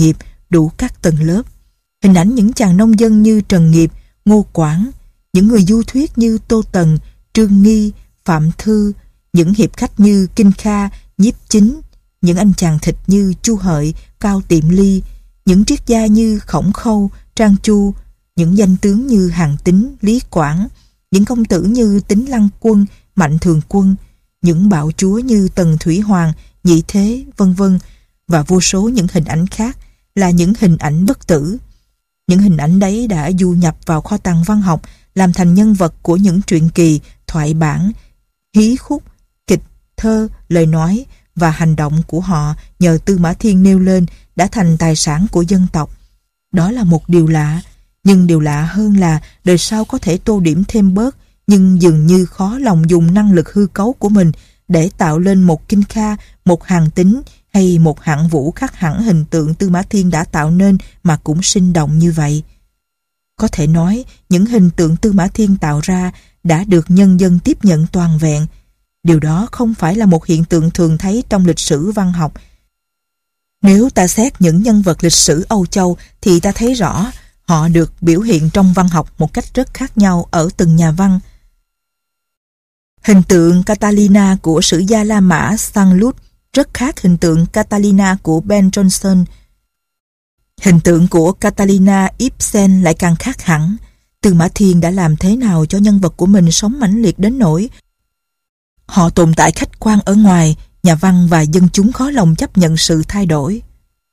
đủ các tầng lớp. Hình ảnh những chàng nông dân như Trần Nghiệp, Ngô Quảng, những người du thuyết như Tô Tần, Trương Nghi, Phạm Thư, những hiệp khách như Kinh Kha, Nhiếp Chính, những anh chàng thịt như Chu Hợi, Cao Tiệm Ly, những triết gia như Khổng Khâu, Trang Chu, những danh tướng như Hàn Tín, Lý Quảng, những công tử như Tín Lăng Quân, Mạnh Thường Quân, những bạo chúa như Tần Thủy Hoàng, Nhị Thế, vân vân, và vô số những hình ảnh khác là những hình ảnh bất tử. Những hình ảnh đấy đã du nhập vào kho tàng văn học, làm thành nhân vật của những truyện kỳ, thoại bản, hí khúc, kịch, thơ, lời nói, và hành động của họ nhờ Tư Mã Thiên nêu lên đã thành tài sản của dân tộc. Đó là một điều lạ, nhưng điều lạ hơn là đời sau có thể tô điểm thêm bớt, nhưng dường như khó lòng dùng năng lực hư cấu của mình để tạo lên một Kinh Kha, một Hàn Tín hay một Hạng Vũ khác hẳn hình tượng Tư Mã Thiên đã tạo nên mà cũng sinh động như vậy. Có thể nói, những hình tượng Tư Mã Thiên tạo ra đã được nhân dân tiếp nhận toàn vẹn. Điều đó không phải là một hiện tượng thường thấy trong lịch sử văn học. Nếu ta xét những nhân vật lịch sử Âu Châu thì ta thấy rõ họ được biểu hiện trong văn học một cách rất khác nhau ở từng nhà văn. Hình tượng Catalina của sử gia La Mã Saint-Loup rất khác hình tượng Catalina của Ben Jonson. Hình tượng của Catalina Ibsen lại càng khác hẳn. Tư Mã Thiên đã làm thế nào cho nhân vật của mình sống mãnh liệt đến nỗi họ tồn tại khách quan ở ngoài, nhà văn và dân chúng khó lòng chấp nhận sự thay đổi.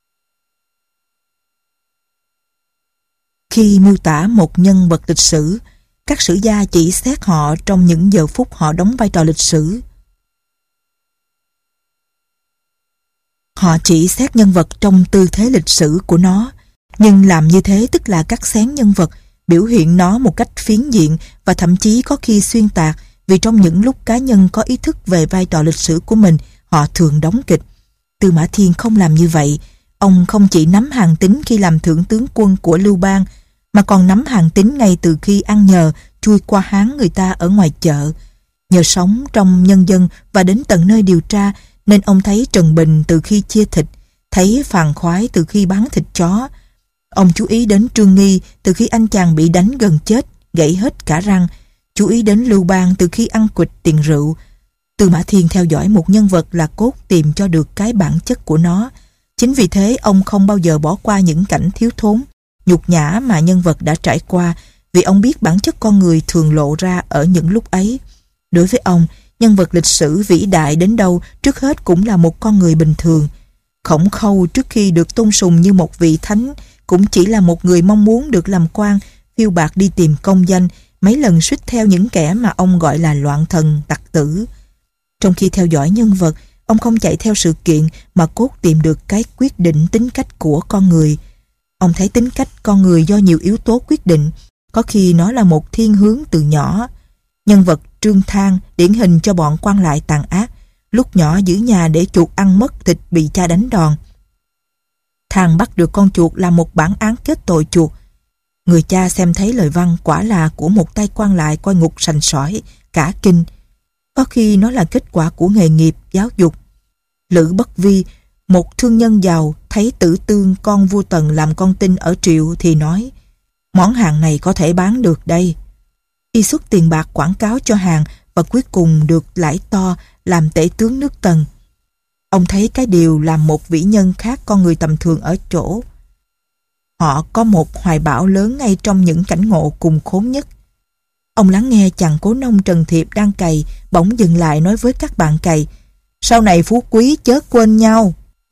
Khi miêu tả một nhân vật lịch sử, các sử gia chỉ xét họ trong những giờ phút họ đóng vai trò lịch sử. Họ chỉ xét nhân vật trong tư thế lịch sử của nó, nhưng làm như thế tức là cắt xén nhân vật, biểu hiện nó một cách phiến diện và thậm chí có khi xuyên tạc, vì trong những lúc cá nhân có ý thức về vai trò lịch sử của mình, họ thường đóng kịch. Tư Mã Thiên không làm như vậy. Ông không chỉ nắm Hàn Tín khi làm thượng tướng quân của Lưu Bang, mà còn nắm Hàn Tín ngay từ khi ăn nhờ chui qua háng người ta ở ngoài chợ. Nhờ sống trong nhân dân và đến tận nơi điều tra, nên ông thấy Trần Bình từ khi chia thịt, thấy Phàn Khoái từ khi bán thịt chó. Ông chú ý đến Trương Nghi từ khi anh chàng bị đánh gần chết, gãy hết cả răng, chú ý đến Lưu Bang từ khi ăn quỵt tiền rượu. Tư Mã Thiên theo dõi một nhân vật là cốt tìm cho được cái bản chất của nó. Chính vì thế ông không bao giờ bỏ qua những cảnh thiếu thốn, nhục nhã mà nhân vật đã trải qua, vì ông biết bản chất con người thường lộ ra ở những lúc ấy. Đối với ông, nhân vật lịch sử vĩ đại đến đâu trước hết cũng là một con người bình thường. Khổng Khâu trước khi được tôn sùng như một vị thánh cũng chỉ là một người mong muốn được làm quan, phiêu bạt đi tìm công danh, mấy lần suýt theo những kẻ mà ông gọi là loạn thần, tặc tử. Trong khi theo dõi nhân vật, ông không chạy theo sự kiện mà cốt tìm được cái quyết định tính cách của con người. Ông thấy tính cách con người do nhiều yếu tố quyết định, có khi nó là một thiên hướng từ nhỏ. Nhân vật Trương Thang điển hình cho bọn quan lại tàn ác, lúc nhỏ giữ nhà để chuột ăn mất thịt bị cha đánh đòn. Thang bắt được con chuột làm một bản án kết tội chuột. Người cha xem thấy lời văn quả là của một tay quan lại coi ngục sành sỏi, cả kinh. Có khi nó là kết quả của nghề nghiệp, giáo dục. Lữ Bất Vi, một thương nhân giàu, thấy Tử Tương con vua Tần làm con tin ở Triệu thì nói: món hàng này có thể bán được đây. Y xuất tiền bạc quảng cáo cho hàng và cuối cùng được lãi to làm tể tướng nước Tần. Ông thấy cái điều làm một vĩ nhân khác con người tầm thường ở chỗ họ có một hoài bão lớn ngay trong những cảnh ngộ cùng khốn nhất. Ông lắng nghe chàng cố nông Trần Thiệp đang cày, bỗng dừng lại nói với các bạn cày: sau này phú quý chớ quên nhau.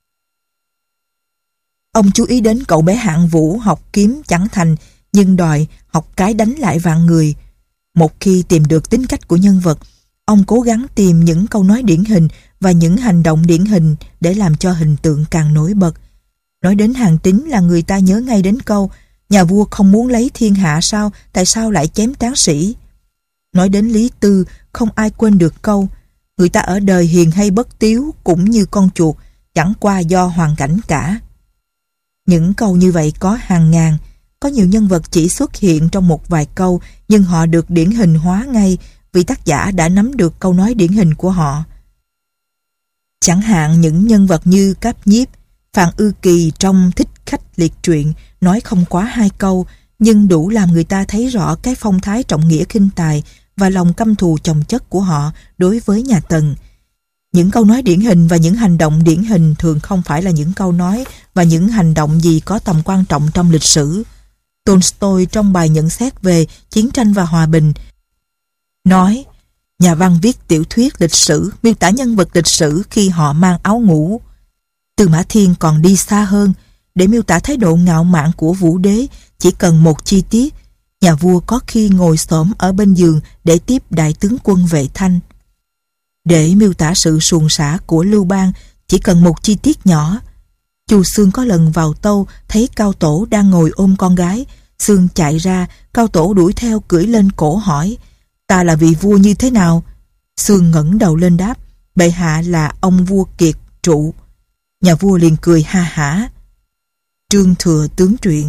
Ông chú ý đến cậu bé Hạng Vũ học kiếm chẳng thành, nhưng đòi học cái đánh lại vạn người. Một khi tìm được tính cách của nhân vật, ông cố gắng tìm những câu nói điển hình và những hành động điển hình để làm cho hình tượng càng nổi bật. Nói đến Hàn Tín là người ta nhớ ngay đến câu: nhà vua không muốn lấy thiên hạ sao, tại sao lại chém tán sĩ? Nói đến Lý Tư, không ai quên được câu: người ta ở đời hiền hay bất tiếu cũng như con chuột, chẳng qua do hoàn cảnh cả. Những câu như vậy có hàng ngàn. Có nhiều nhân vật chỉ xuất hiện trong một vài câu, nhưng họ được điển hình hóa ngay vì tác giả đã nắm được câu nói điển hình của họ. Chẳng hạn những nhân vật như Cáp Nhiếp, Phan Ư Kỳ trong Thích khách liệt truyện, nói không quá hai câu, nhưng đủ làm người ta thấy rõ cái phong thái trọng nghĩa khinh tài và lòng căm thù chồng chất của họ đối với nhà Tần. Những câu nói điển hình và những hành động điển hình thường không phải là những câu nói và những hành động gì có tầm quan trọng trong lịch sử. Tolstoy trong bài nhận xét về chiến tranh và hòa bình nói: nhà văn viết tiểu thuyết lịch sử miêu tả nhân vật lịch sử khi họ mang áo ngủ. Tư Mã Thiên còn đi xa hơn. Để miêu tả thái độ ngạo mạn của Vũ Đế chỉ cần một chi tiết: nhà vua có khi ngồi xổm ở bên giường để tiếp đại tướng quân Vệ Thanh. Để miêu tả sự suồng sã của Lưu Bang chỉ cần một chi tiết nhỏ: Chu Xương có lần vào tâu thấy Cao Tổ đang ngồi ôm con gái. Xương chạy ra, Cao Tổ đuổi theo cưỡi lên cổ hỏi: ta là vị vua như thế nào? Xương ngẩng đầu lên đáp: bệ hạ là ông vua kiệt trụ. Nhà vua liền cười ha hả. Trương Thừa Tướng Truyện.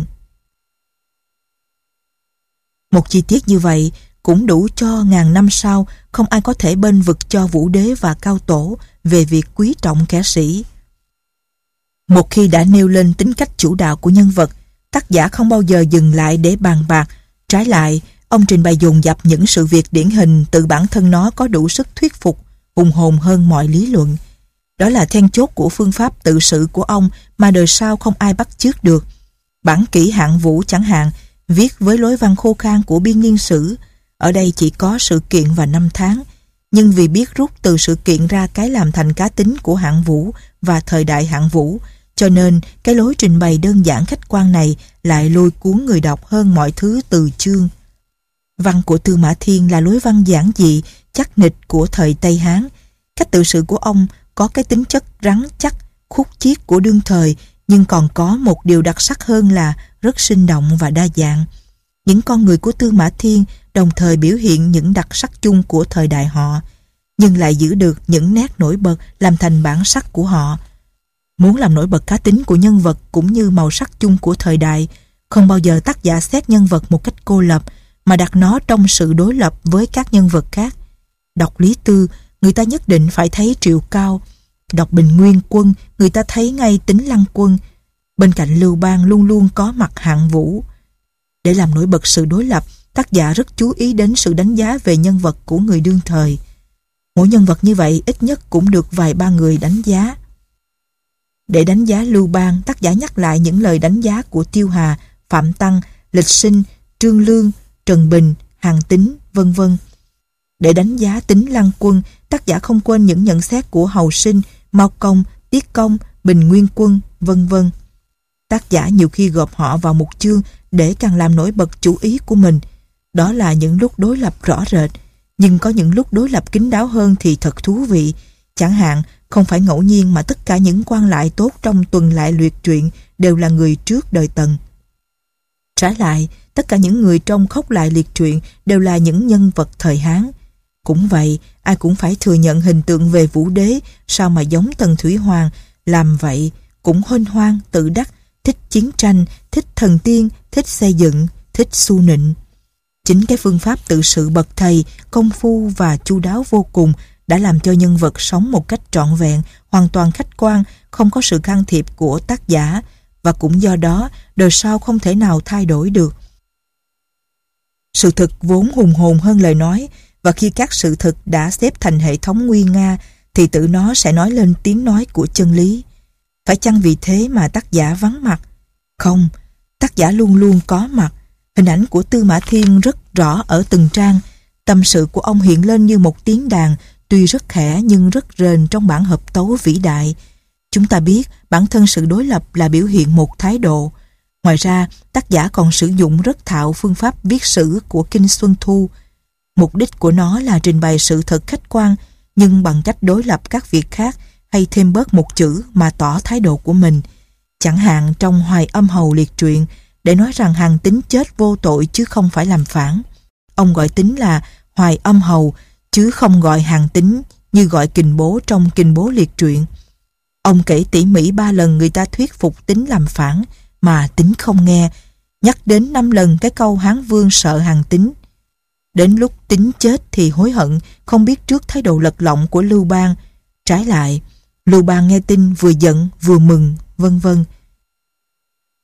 Một chi tiết như vậy cũng đủ cho ngàn năm sau không ai có thể bênh vực cho Vũ Đế và Cao Tổ về việc quý trọng kẻ sĩ. Một khi đã nêu lên tính cách chủ đạo của nhân vật, tác giả không bao giờ dừng lại để bàn bạc. Trái lại, ông trình bày dồn dập những sự việc điển hình từ bản thân nó có đủ sức thuyết phục, hùng hồn hơn mọi lý luận. Đó là then chốt của phương pháp tự sự của ông mà đời sau không ai bắt chước được. Bản kỷ Hạng Vũ chẳng hạn, viết với lối văn khô khan của biên niên sử. Ở đây chỉ có sự kiện và năm tháng, nhưng vì biết rút từ sự kiện ra cái làm thành cá tính của Hạng Vũ và thời đại Hạng Vũ, cho nên cái lối trình bày đơn giản khách quan này lại lôi cuốn người đọc hơn mọi thứ từ chương. Văn của Tư Mã Thiên là lối văn giản dị, chắc nịch của thời Tây Hán. Cách tự sự của ông có cái tính chất rắn chắc, khúc chiết của đương thời, nhưng còn có một điều đặc sắc hơn là rất sinh động và đa dạng. Những con người của Tư Mã Thiên đồng thời biểu hiện những đặc sắc chung của thời đại họ, nhưng lại giữ được những nét nổi bật làm thành bản sắc của họ. Muốn làm nổi bật cá tính của nhân vật cũng như màu sắc chung của thời đại, không bao giờ tác giả xét nhân vật một cách cô lập, mà đặt nó trong sự đối lập với các nhân vật khác. Đọc Lý Tư, người ta nhất định phải thấy Triệu Cao. Đọc Bình Nguyên Quân, người ta thấy ngay tính Lăng Quân. Bên cạnh Lưu Bang luôn luôn có mặt Hạng Vũ. Để làm nổi bật sự đối lập, tác giả rất chú ý đến sự đánh giá về nhân vật của người đương thời. Mỗi nhân vật như vậy ít nhất cũng được vài ba người đánh giá. Để đánh giá Lưu Bang, tác giả nhắc lại những lời đánh giá của Tiêu Hà, Phạm Tăng, Lịch Sinh, Trương Lương, Trần Bình, Hàn Tín, vân vân. Để đánh giá tính Lăng Quân, tác giả không quên những nhận xét của Hầu Sinh, Mao Công, Tiết Công, Bình Nguyên Quân, vân vân. Tác giả nhiều khi gộp họ vào một chương để càng làm nổi bật chủ ý của mình. Đó là những lúc đối lập rõ rệt, nhưng có những lúc đối lập kín đáo hơn thì thật thú vị. Chẳng hạn, không phải ngẫu nhiên mà tất cả những quan lại tốt trong Tuần Lại Luyện truyện đều là người trước đời Tần. Trái lại, tất cả những người trong Khốc Lại Liệt truyện đều là những nhân vật thời Hán. Cũng vậy, ai cũng phải thừa nhận hình tượng về Vũ Đế sao mà giống Tần Thủy Hoàng, làm vậy cũng huênh hoang, tự đắc, thích chiến tranh, thích thần tiên, thích xây dựng, thích su nịnh. Chính cái phương pháp tự sự bậc thầy, công phu và chu đáo vô cùng đã làm cho nhân vật sống một cách trọn vẹn, hoàn toàn khách quan, không có sự can thiệp của tác giả, và cũng do đó đời sau không thể nào thay đổi được. Sự thực vốn hùng hồn hơn lời nói, và khi các sự thực đã xếp thành hệ thống nguy nga thì tự nó sẽ nói lên tiếng nói của chân lý. Phải chăng vì thế mà tác giả vắng mặt? Không, tác giả luôn luôn có mặt. Hình ảnh của Tư Mã Thiên rất rõ ở từng trang. Tâm sự của ông hiện lên như một tiếng đàn, tuy rất khẽ nhưng rất rền trong bản hợp tấu vĩ đại. Chúng ta biết bản thân sự đối lập là biểu hiện một thái độ. Ngoài ra, tác giả còn sử dụng rất thạo phương pháp viết sử của Kinh Xuân Thu. Mục đích của nó là trình bày sự thật khách quan, nhưng bằng cách đối lập các việc khác hay thêm bớt một chữ mà tỏ thái độ của mình. Chẳng hạn trong Hoài Âm Hầu Liệt truyện, để nói rằng Hàn Tín chết vô tội chứ không phải làm phản. Ông gọi Tín là Hoài Âm Hầu, chứ không gọi Hàn Tín như gọi Kình Bố trong Kình Bố Liệt truyện. Ông kể tỉ mỉ ba lần người ta thuyết phục Tín làm phản, mà Tín không nghe, nhắc đến năm lần cái câu Hán Vương sợ Hàn Tín. Đến lúc Tín chết thì hối hận, không biết trước thái độ lật lọng của Lưu Bang. Trái lại, Lưu Bang nghe tin vừa giận vừa mừng, vân vân.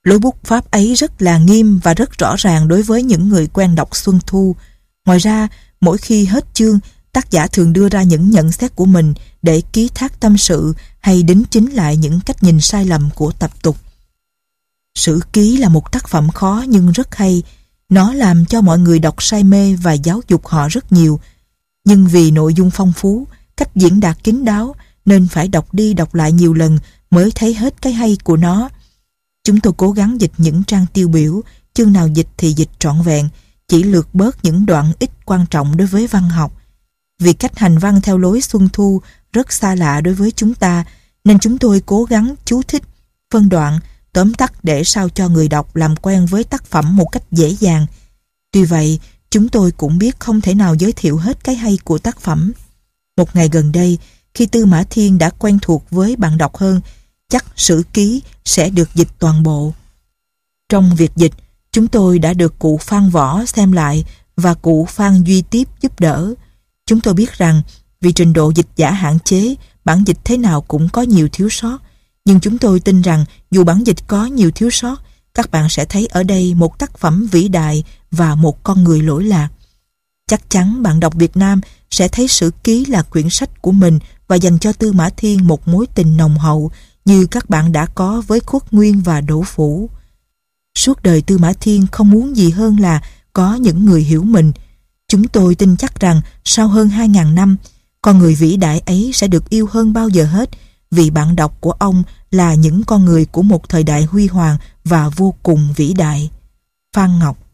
Lối bút pháp ấy rất là nghiêm và rất rõ ràng đối với những người quen đọc Xuân Thu. Ngoài ra, mỗi khi hết chương, tác giả thường đưa ra những nhận xét của mình để ký thác tâm sự hay đính chính lại những cách nhìn sai lầm của tập tục. Sử ký là một tác phẩm khó nhưng rất hay. Nó làm cho mọi người đọc say mê và giáo dục họ rất nhiều. Nhưng vì nội dung phong phú, cách diễn đạt kín đáo nên phải đọc đi đọc lại nhiều lần mới thấy hết cái hay của nó. Chúng tôi cố gắng dịch những trang tiêu biểu, chương nào dịch thì dịch trọn vẹn, chỉ lược bớt những đoạn ít quan trọng đối với văn học. Vì cách hành văn theo lối Xuân Thu rất xa lạ đối với chúng ta, nên chúng tôi cố gắng chú thích, phân đoạn, tóm tắt để sao cho người đọc làm quen với tác phẩm một cách dễ dàng. Tuy vậy, chúng tôi cũng biết không thể nào giới thiệu hết cái hay của tác phẩm. Một ngày gần đây, khi Tư Mã Thiên đã quen thuộc với bạn đọc hơn, chắc Sử ký sẽ được dịch toàn bộ. Trong việc dịch, chúng tôi đã được cụ Phan Võ xem lại và cụ Phan Duy Tiếp giúp đỡ. Chúng tôi biết rằng vì trình độ dịch giả hạn chế, bản dịch thế nào cũng có nhiều thiếu sót. Nhưng chúng tôi tin rằng dù bản dịch có nhiều thiếu sót, các bạn sẽ thấy ở đây một tác phẩm vĩ đại và một con người lỗi lạc. Chắc chắn bạn đọc Việt Nam sẽ thấy Sử ký là quyển sách của mình và dành cho Tư Mã Thiên một mối tình nồng hậu như các bạn đã có với Khuất Nguyên và Đỗ Phủ. Suốt đời Tư Mã Thiên không muốn gì hơn là có những người hiểu mình. Chúng tôi tin chắc rằng sau hơn hai ngàn năm, con người vĩ đại ấy sẽ được yêu hơn bao giờ hết, vì bạn đọc của ông là những con người của một thời đại huy hoàng và vô cùng vĩ đại. Phan Ngọc.